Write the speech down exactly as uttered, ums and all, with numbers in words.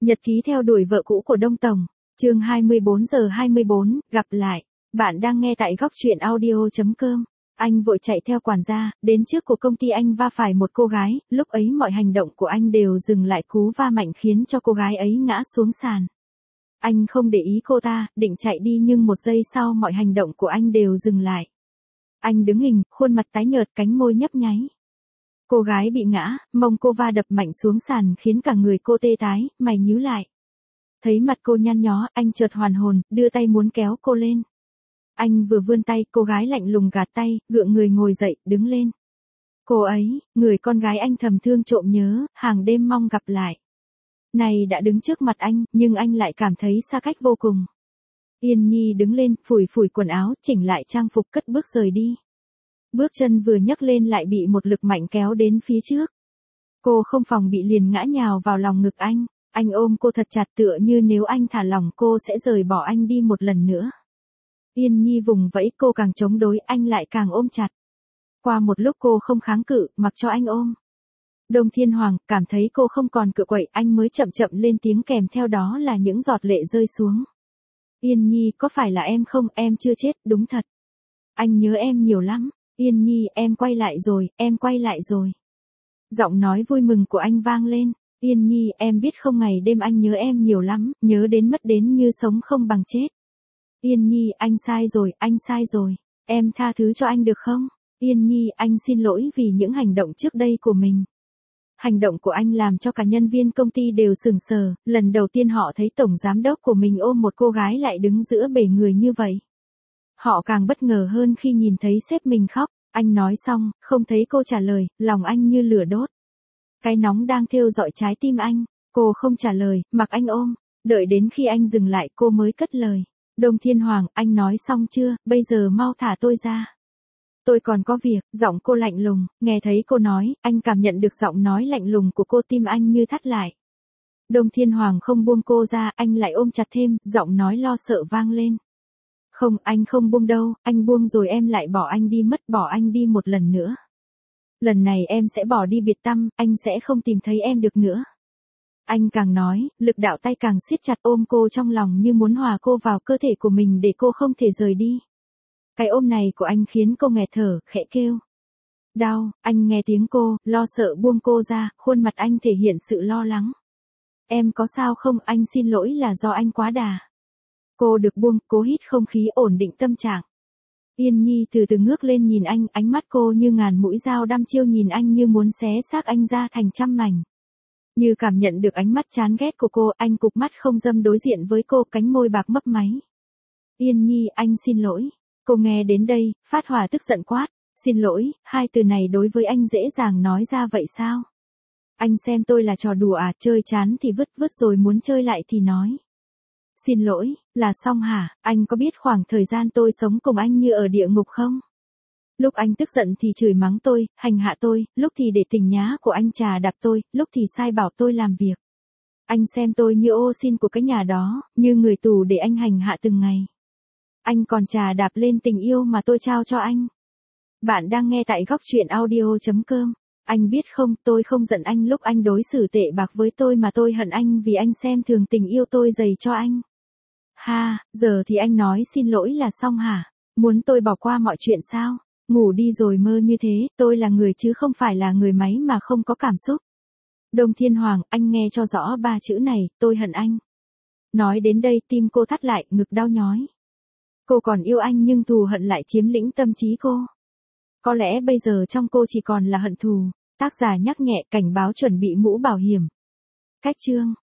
Nhật ký theo đuổi vợ cũ của Đông Tổng, chương hai mươi bốn giờ hai mươi bốn, gặp lại. Bạn đang nghe tại góc truyện audio chấm com. Anh vội chạy theo quản gia, đến trước của công ty anh va phải một cô gái, lúc ấy mọi hành động của anh đều dừng lại, cú va mạnh khiến cho cô gái ấy ngã xuống sàn. Anh không để ý cô ta, định chạy đi nhưng một giây sau mọi hành động của anh đều dừng lại. Anh đứng hình, khuôn mặt tái nhợt, cánh môi nhấp nháy. Cô gái bị ngã, mông cô va đập mạnh xuống sàn khiến cả người cô tê tái, mày nhíu lại. Thấy mặt cô nhăn nhó, anh chợt hoàn hồn, đưa tay muốn kéo cô lên. Anh vừa vươn tay, cô gái lạnh lùng gạt tay, gượng người ngồi dậy, đứng lên. Cô ấy, người con gái anh thầm thương trộm nhớ, hàng đêm mong gặp lại. Này đã đứng trước mặt anh, nhưng anh lại cảm thấy xa cách vô cùng. Yên Nhi đứng lên, phủi phủi quần áo, chỉnh lại trang phục, cất bước rời đi. Bước chân vừa nhấc lên lại bị một lực mạnh kéo đến phía trước. Cô không phòng bị liền ngã nhào vào lòng ngực anh. Anh ôm cô thật chặt tựa như nếu anh thả lỏng cô sẽ rời bỏ anh đi một lần nữa. Yên Nhi vùng vẫy, cô càng chống đối, anh lại càng ôm chặt. Qua một lúc cô không kháng cự, mặc cho anh ôm. Đông Thiên Hoàng cảm thấy cô không còn cự quậy, anh mới chậm chậm lên tiếng, kèm theo đó là những giọt lệ rơi xuống. Yên Nhi, có phải là em không, em chưa chết, đúng thật. Anh nhớ em nhiều lắm. Yên Nhi, em quay lại rồi, em quay lại rồi. Giọng nói vui mừng của anh vang lên. Yên Nhi, em biết không, ngày đêm anh nhớ em nhiều lắm, nhớ đến mất đến như sống không bằng chết. Yên Nhi, anh sai rồi, anh sai rồi. Em tha thứ cho anh được không? Yên Nhi, anh xin lỗi vì những hành động trước đây của mình. Hành động của anh làm cho cả nhân viên công ty đều sững sờ, lần đầu tiên họ thấy tổng giám đốc của mình ôm một cô gái lại đứng giữa bể người như vậy. Họ càng bất ngờ hơn khi nhìn thấy sếp mình khóc. Anh nói xong, không thấy cô trả lời, lòng anh như lửa đốt. Cái nóng đang thiêu rọi trái tim anh. Cô không trả lời, mặc anh ôm. Đợi đến khi anh dừng lại cô mới cất lời. Đông Thiên Hoàng, anh nói xong chưa, bây giờ mau thả tôi ra. Tôi còn có việc. Giọng cô lạnh lùng, nghe thấy cô nói, anh cảm nhận được giọng nói lạnh lùng của cô, tim anh như thắt lại. Đông Thiên Hoàng không buông cô ra, anh lại ôm chặt thêm, giọng nói lo sợ vang lên. Không, anh không buông đâu, anh buông rồi em lại bỏ anh đi mất, bỏ anh đi một lần nữa. Lần này em sẽ bỏ đi biệt tăm, anh sẽ không tìm thấy em được nữa. Anh càng nói, lực đạo tay càng siết chặt, ôm cô trong lòng như muốn hòa cô vào cơ thể của mình để cô không thể rời đi. Cái ôm này của anh khiến cô nghẹt thở, khẽ kêu. Đau, anh nghe tiếng cô, lo sợ buông cô ra, khuôn mặt anh thể hiện sự lo lắng. Em có sao không, anh xin lỗi là do anh quá đà. Cô được buông, cố hít không khí, ổn định tâm trạng. Yên Nhi từ từ ngước lên nhìn anh, ánh mắt cô như ngàn mũi dao đăm chiêu nhìn anh như muốn xé xác anh ra thành trăm mảnh. Như cảm nhận được ánh mắt chán ghét của cô, anh cụp mắt không dâm đối diện với cô, cánh môi bạc mấp máy. Yên Nhi, anh xin lỗi. Cô nghe đến đây, phát hỏa tức giận quát. Xin lỗi, hai từ này đối với anh dễ dàng nói ra vậy sao? Anh xem tôi là trò đùa à, chơi chán thì vứt vứt rồi muốn chơi lại thì nói. Xin lỗi, là xong hả? Anh có biết khoảng thời gian tôi sống cùng anh như ở địa ngục không? Lúc anh tức giận thì chửi mắng tôi, hành hạ tôi, lúc thì để tình nhá của anh trà đạp tôi, lúc thì sai bảo tôi làm việc. Anh xem tôi như ô xin của cái nhà đó, như người tù để anh hành hạ từng ngày. Anh còn trà đạp lên tình yêu mà tôi trao cho anh. Bạn đang nghe tại góc truyện audio chấm com. Anh biết không, tôi không giận anh lúc anh đối xử tệ bạc với tôi mà tôi hận anh vì anh xem thường tình yêu tôi dày cho anh. Ha, giờ thì anh nói xin lỗi là xong hả? Muốn tôi bỏ qua mọi chuyện sao? Ngủ đi rồi mơ như thế, tôi là người chứ không phải là người máy mà không có cảm xúc. Đông Thiên Hoàng, anh nghe cho rõ ba chữ này, tôi hận anh. Nói đến đây tim cô thắt lại, ngực đau nhói. Cô còn yêu anh nhưng thù hận lại chiếm lĩnh tâm trí cô. Có lẽ bây giờ trong cô chỉ còn là hận thù. Tác giả nhắc nhẹ, cảnh báo chuẩn bị mũ bảo hiểm. Cách chương